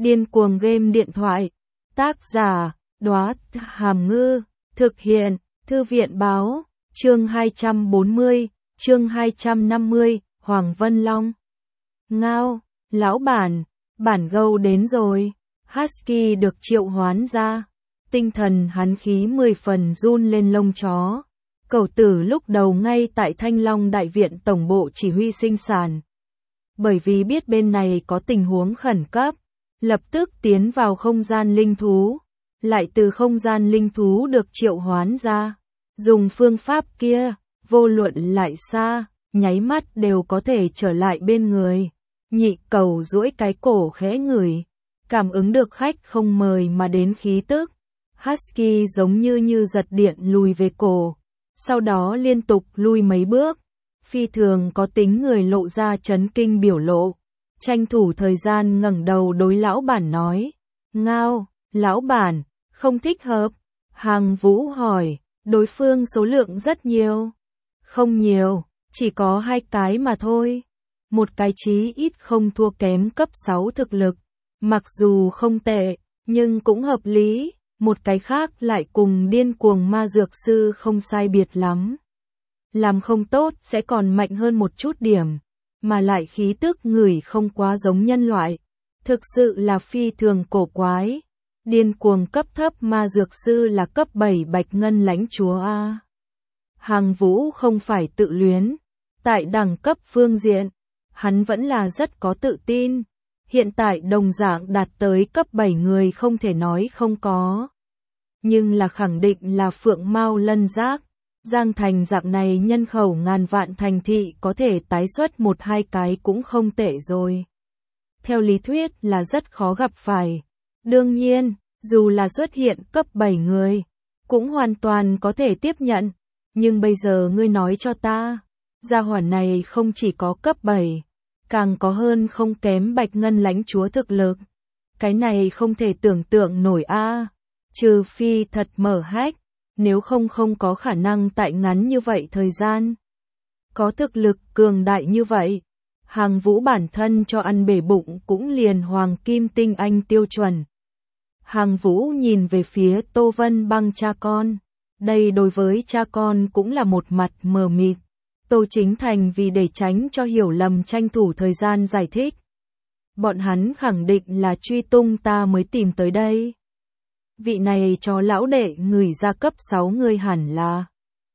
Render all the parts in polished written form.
Điên cuồng game điện thoại. Tác giả, Đóa Hàm Ngư. Thực hiện, Thư viện báo. Chương 240, chương 250, Hoàng Vân Long. Ngao, lão bản gâu đến rồi. Husky được triệu hoán ra. Tinh thần hắn khí 10 phần run lên lông chó. Cẩu tử lúc đầu ngay tại Thanh Long Đại viện tổng bộ chỉ huy sinh sản. Bởi vì biết bên này có tình huống khẩn cấp, lập tức tiến vào không gian linh thú, lại từ không gian linh thú được triệu hoán ra. Dùng phương pháp kia, vô luận lại xa, nháy mắt đều có thể trở lại bên người. Nhị cẩu duỗi cái cổ khẽ ngửi, cảm ứng được khách không mời mà đến khí tức. Husky giống như giật điện lùi về cổ, sau đó liên tục lui mấy bước. Phi thường có tính người lộ ra chấn kinh biểu lộ, tranh thủ thời gian ngẩng đầu đối lão bản nói. Ngao, lão bản, không thích hợp. Hàng Vũ hỏi, đối phương số lượng rất nhiều. Không nhiều, chỉ có 2 cái mà thôi. Một cái chí ít không thua kém cấp 6 thực lực, mặc dù không tệ, nhưng cũng hợp lý. Một cái khác lại cùng điên cuồng ma dược sư không sai biệt lắm. Làm không tốt sẽ còn mạnh hơn một chút điểm, mà lại khí tức ngửi không quá giống nhân loại. Thực sự là phi thường cổ quái. Điên cuồng cấp thấp ma dược sư là cấp 7 bạch ngân lãnh chúa A. Hàng Vũ không phải tự luyến. Tại đẳng cấp phương diện, hắn vẫn là rất có tự tin. Hiện tại đồng dạng đạt tới cấp 7 người không thể nói không có. Nhưng là khẳng định là phượng mao lân giác. Giang Thành dạng này nhân khẩu ngàn vạn thành thị có thể tái xuất 1-2 cái cũng không tệ rồi. Theo lý thuyết là rất khó gặp phải. Đương nhiên, dù là xuất hiện cấp 7 người, cũng hoàn toàn có thể tiếp nhận. Nhưng bây giờ ngươi nói cho ta, gia hỏa này không chỉ có cấp 7, càng có hơn không kém bạch ngân lãnh chúa thực lực. Cái này không thể tưởng tượng nổi a. Trừ phi thật mở hack, nếu không có khả năng tại ngắn như vậy thời gian. Có thực lực cường đại như vậy, Hàng Vũ bản thân cho ăn bể bụng cũng liền hoàng kim tinh anh tiêu chuẩn. Hàng Vũ nhìn về phía Tô Vân Băng cha con. Đây đối với cha con cũng là một mặt mờ mịt. Tô Chính Thành vì để tránh cho hiểu lầm tranh thủ thời gian giải thích. Bọn hắn khẳng định là truy tung ta mới tìm tới đây. Vị này cho lão đệ ngửi ra cấp 6 người hẳn là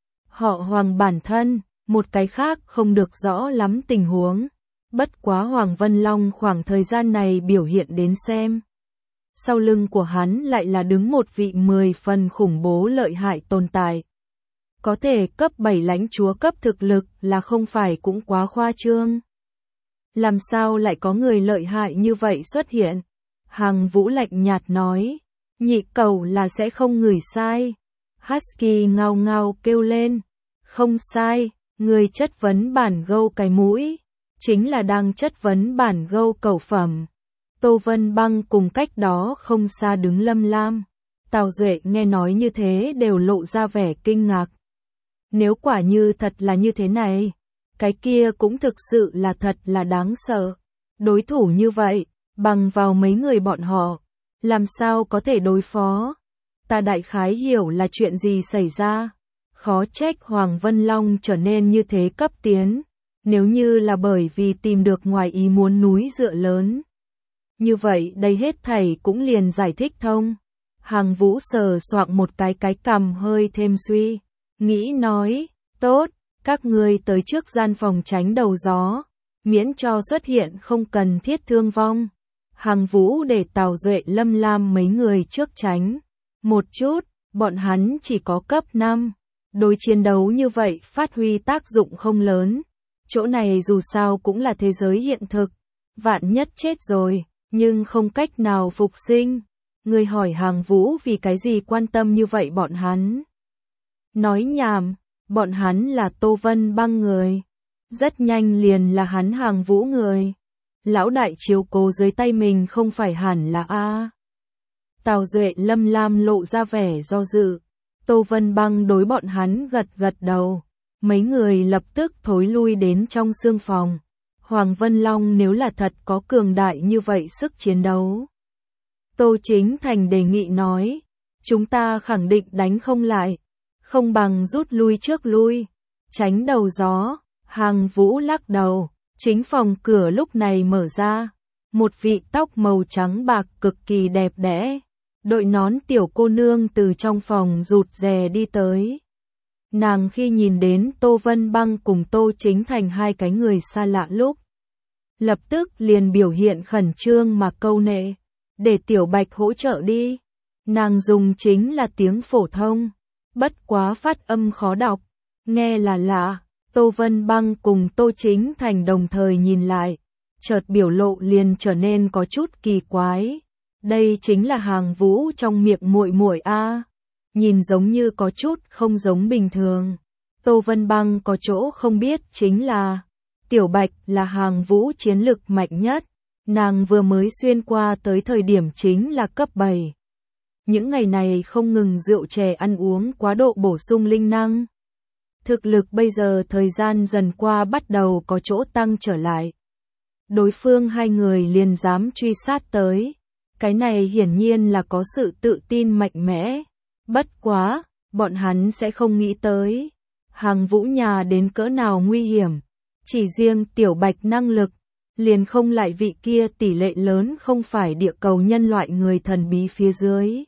họ Hoàng bản thân, một cái khác không được rõ lắm tình huống. Bất quá Hoàng Vân Long khoảng thời gian này biểu hiện đến xem. Sau lưng của hắn lại là đứng một vị 10 phần khủng bố lợi hại tồn tại. Có thể cấp 7 lãnh chúa cấp thực lực là không phải cũng quá khoa trương. Làm sao lại có người lợi hại như vậy xuất hiện? Hàng Vũ lạnh nhạt nói. Nhị cẩu là sẽ không ngửi sai. Husky ngao ngao kêu lên. Không sai, người chất vấn bản gâu cái mũi. Chính là đang chất vấn bản gâu cẩu phẩm. Tô Vân Băng cùng cách đó không xa đứng Lâm Lam. Tào Duệ nghe nói như thế đều lộ ra vẻ kinh ngạc. Nếu quả như thật là như thế này, cái kia cũng thực sự là thật là đáng sợ. Đối thủ như vậy, bằng vào mấy người bọn họ, làm sao có thể đối phó? Ta đại khái hiểu là chuyện gì xảy ra. Khó trách Hoàng Vân Long trở nên như thế cấp tiến. Nếu như là bởi vì tìm được ngoài ý muốn núi dựa lớn. Như vậy đây hết thảy cũng liền giải thích thông. Hàng Vũ sờ soạng một cái cằm hơi thêm suy. Nghĩ nói, tốt, các ngươi tới trước gian phòng tránh đầu gió. Miễn cho xuất hiện không cần thiết thương vong. Hàng Vũ để Tào Duệ Lâm Lam mấy người trước tránh. Một chút, bọn hắn chỉ có cấp 5. Đối chiến đấu như vậy phát huy tác dụng không lớn. Chỗ này dù sao cũng là thế giới hiện thực. Vạn nhất chết rồi, nhưng không cách nào phục sinh. Người hỏi Hàng Vũ vì cái gì quan tâm như vậy bọn hắn. Nói nhảm, bọn hắn là Tô Vân Băng người. Rất nhanh liền là hắn Hàng Vũ người. Lão đại chiếu cố dưới tay mình không phải hẳn là A. Tào Duệ Lâm Lam lộ ra vẻ do dự. Tô Vân Băng đối bọn hắn gật đầu. Mấy người lập tức thối lui đến trong xương phòng. Hoàng Vân Long nếu là thật có cường đại như vậy sức chiến đấu, Tô Chính Thành đề nghị nói, chúng ta khẳng định đánh không lại, không bằng rút lui trước lui, tránh đầu gió. Hàng Vũ lắc đầu, chính phòng cửa lúc này mở ra, một vị tóc màu trắng bạc cực kỳ đẹp đẽ, đội nón tiểu cô nương từ trong phòng rụt rè đi tới. Nàng khi nhìn đến Tô Vân Băng cùng Tô Chính Thành hai cái người xa lạ lúc, lập tức liền biểu hiện khẩn trương mà câu nệ, để Tiểu Bạch hỗ trợ đi. Nàng dùng chính là tiếng phổ thông, bất quá phát âm khó đọc, nghe là lạ. Tô Vân Băng cùng Tô Chính Thành đồng thời nhìn lại, chợt biểu lộ liền trở nên có chút kỳ quái. Đây chính là Hàng Vũ trong miệng muội muội a, nhìn giống như có chút không giống bình thường. Tô Vân Băng có chỗ không biết chính là Tiểu Bạch là Hàng Vũ chiến lực mạnh nhất, nàng vừa mới xuyên qua tới thời điểm chính là cấp 7. Những ngày này không ngừng rượu chè ăn uống quá độ bổ sung linh năng. Thực lực bây giờ thời gian dần qua bắt đầu có chỗ tăng trở lại. Đối phương hai người liền dám truy sát tới. Cái này hiển nhiên là có sự tự tin mạnh mẽ. Bất quá, bọn hắn sẽ không nghĩ tới. Hàng Vũ nhà đến cỡ nào nguy hiểm. Chỉ riêng Tiểu Bạch năng lực, liền không lại vị kia tỷ lệ lớn không phải địa cầu nhân loại người thần bí phía dưới.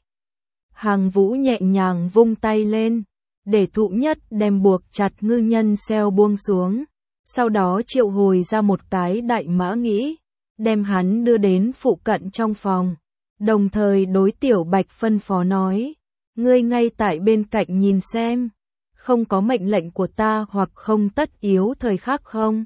Hàng Vũ nhẹ nhàng vung tay lên, để Thụ Nhất đem buộc chặt ngư nhân xeo buông xuống, sau đó triệu hồi ra một cái đại mã nghĩ, đem hắn đưa đến phụ cận trong phòng, đồng thời đối Tiểu Bạch phân phó nói, ngươi ngay tại bên cạnh nhìn xem, không có mệnh lệnh của ta hoặc không tất yếu thời khắc không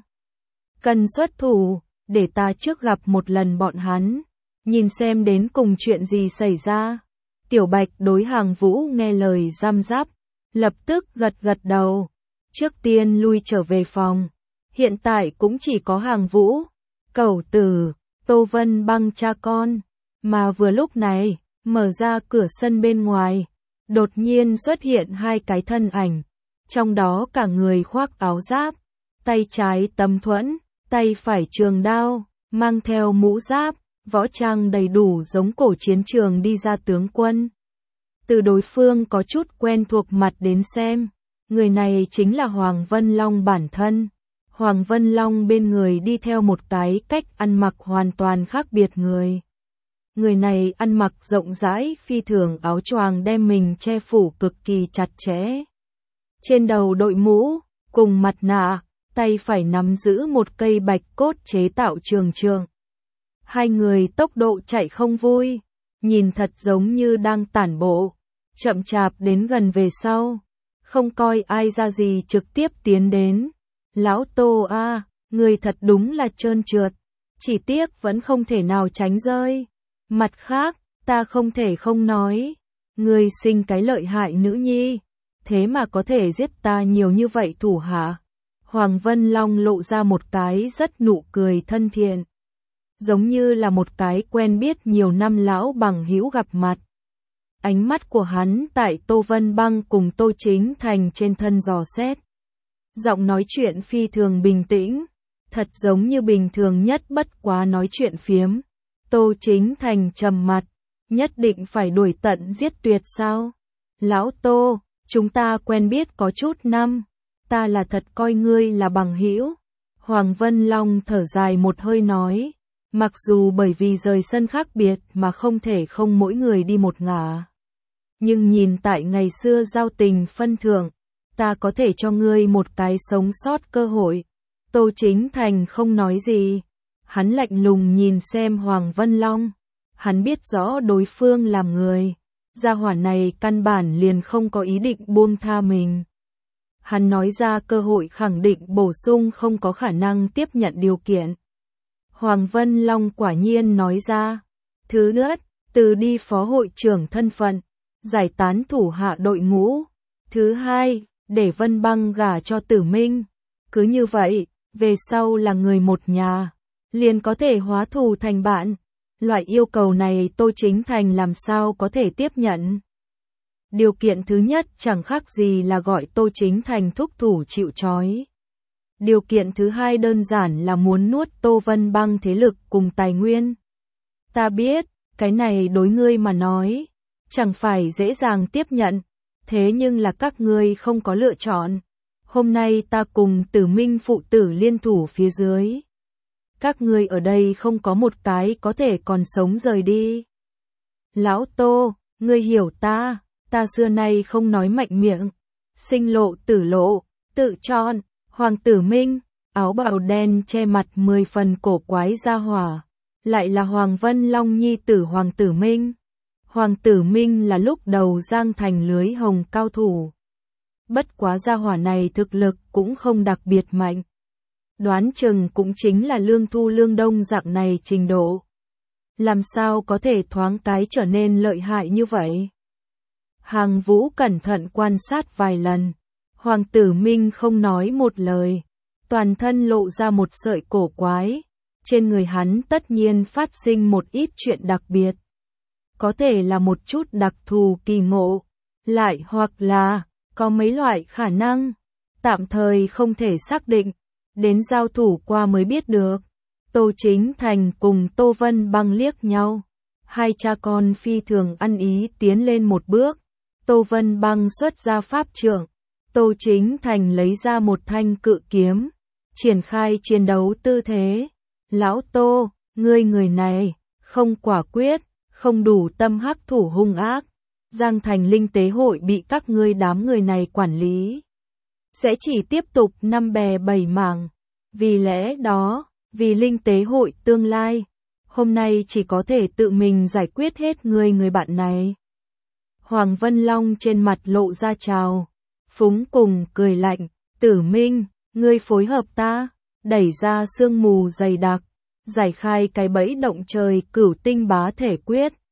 cần xuất thủ, để ta trước gặp một lần bọn hắn, nhìn xem đến cùng chuyện gì xảy ra. Tiểu Bạch đối Hàng Vũ nghe lời răm rắp, lập tức gật gật đầu, trước tiên lui trở về phòng. Hiện tại cũng chỉ có Hàng Vũ, Cẩu Tử, Tô Vân Băng cha con, mà vừa lúc này, mở ra cửa sân bên ngoài, đột nhiên xuất hiện hai cái thân ảnh, trong đó cả người khoác áo giáp, tay trái tấm thuẫn, tay phải trường đao, mang theo mũ giáp, võ trang đầy đủ giống cổ chiến trường đi ra tướng quân. Từ đối phương có chút quen thuộc mặt đến xem, người này chính là Hoàng Vân Long bản thân. Hoàng Vân Long bên người đi theo một cái cách ăn mặc hoàn toàn khác biệt người. Người này ăn mặc rộng rãi phi thường áo choàng đem mình che phủ cực kỳ chặt chẽ. Trên đầu đội mũ, cùng mặt nạ, tay phải nắm giữ một cây bạch cốt chế tạo trường trường. Hai người tốc độ chạy không vui, nhìn thật giống như đang tản bộ, chậm chạp đến gần về sau, không coi ai ra gì trực tiếp tiến đến. Lão Tô a, người thật đúng là trơn trượt, chỉ tiếc vẫn không thể nào tránh rơi. Mặt khác, ta không thể không nói, người sinh cái lợi hại nữ nhi, thế mà có thể giết ta nhiều như vậy thủ hạ. Hoàng Vân Long lộ ra một cái rất nụ cười thân thiện, giống như là một cái quen biết nhiều năm lão bằng hữu gặp mặt. Ánh mắt của hắn tại Tô Vân Băng cùng Tô Chính Thành trên thân dò xét. Giọng nói chuyện phi thường bình tĩnh, thật giống như bình thường nhất bất quá nói chuyện phiếm. Tô Chính Thành trầm mặt, nhất định phải đuổi tận giết tuyệt sao? Lão Tô, chúng ta quen biết có chút năm, ta là thật coi ngươi là bằng hữu. Hoàng Vân Long thở dài một hơi nói, mặc dù bởi vì rời sân khác biệt mà không thể không mỗi người đi một ngả. Nhưng nhìn tại ngày xưa giao tình phân thượng, ta có thể cho ngươi một cái sống sót cơ hội. Tô Chính Thành không nói gì. Hắn lạnh lùng nhìn xem Hoàng Vân Long. Hắn biết rõ đối phương làm người. Gia hỏa này căn bản liền không có ý định buông tha mình. Hắn nói ra cơ hội khẳng định bổ sung không có khả năng tiếp nhận điều kiện. Hoàng Vân Long quả nhiên nói ra. Thứ nhất, từ đi phó hội trưởng thân phận, giải tán thủ hạ đội ngũ. Thứ hai, để Vân Băng gả cho Tử Minh. Cứ như vậy, về sau là người một nhà, liền có thể hóa thù thành bạn. Loại yêu cầu này Tô Chính Thành làm sao có thể tiếp nhận. Điều kiện thứ nhất chẳng khác gì là gọi Tô Chính Thành thúc thủ chịu trói. Điều kiện thứ hai đơn giản là muốn nuốt Tô Vân Băng thế lực cùng tài nguyên. Ta biết, Cái này đối ngươi mà nói, chẳng phải dễ dàng tiếp nhận, thế nhưng là các ngươi không có lựa chọn. Hôm nay ta cùng Tử Minh phụ tử liên thủ phía dưới. Các ngươi ở đây không có một cái có thể còn sống rời đi. Lão Tô, ngươi hiểu ta xưa nay không nói mạnh miệng. Sinh lộ tử lộ, tự chọn, Hoàng Tử Minh, áo bào đen che mặt 10 phần cổ quái gia hỏa. Lại là Hoàng Vân Long nhi tử Hoàng Tử Minh. Hoàng Tử Minh là lúc đầu Giang Thành lưới hồng cao thủ. Bất quá gia hỏa này thực lực cũng không đặc biệt mạnh. Đoán chừng cũng chính là Lương Thu Lương Đông dạng này trình độ. Làm sao có thể thoáng cái trở nên lợi hại như vậy? Hàng Vũ cẩn thận quan sát vài lần. Hoàng Tử Minh không nói một lời. Toàn thân lộ ra một sợi cổ quái. Trên người hắn tất nhiên phát sinh một ít chuyện đặc biệt. Có thể là một chút đặc thù kỳ ngộ. Lại hoặc là có mấy loại khả năng. Tạm thời không thể xác định. Đến giao thủ qua mới biết được. Tô Chính Thành cùng Tô Vân Băng liếc nhau. Hai cha con phi thường ăn ý tiến lên một bước. Tô Vân Băng xuất ra pháp trượng. Tô Chính Thành lấy ra một thanh cự kiếm. Triển khai chiến đấu tư thế. Lão Tô, ngươi người này, không quả quyết, không đủ tâm hắc thủ hung ác. Giang Thành Linh Tế Hội bị các ngươi đám người này quản lý. Sẽ chỉ tiếp tục năm bè bảy mảng. Vì lẽ đó, vì Linh Tế Hội tương lai, hôm nay chỉ có thể tự mình giải quyết hết người bạn này. Hoàng Vân Long trên mặt lộ ra trào. Phúng cùng cười lạnh, Tử Minh, ngươi phối hợp ta, đẩy ra sương mù dày đặc, giải khai cái bẫy động trời cửu tinh bá thể quyết.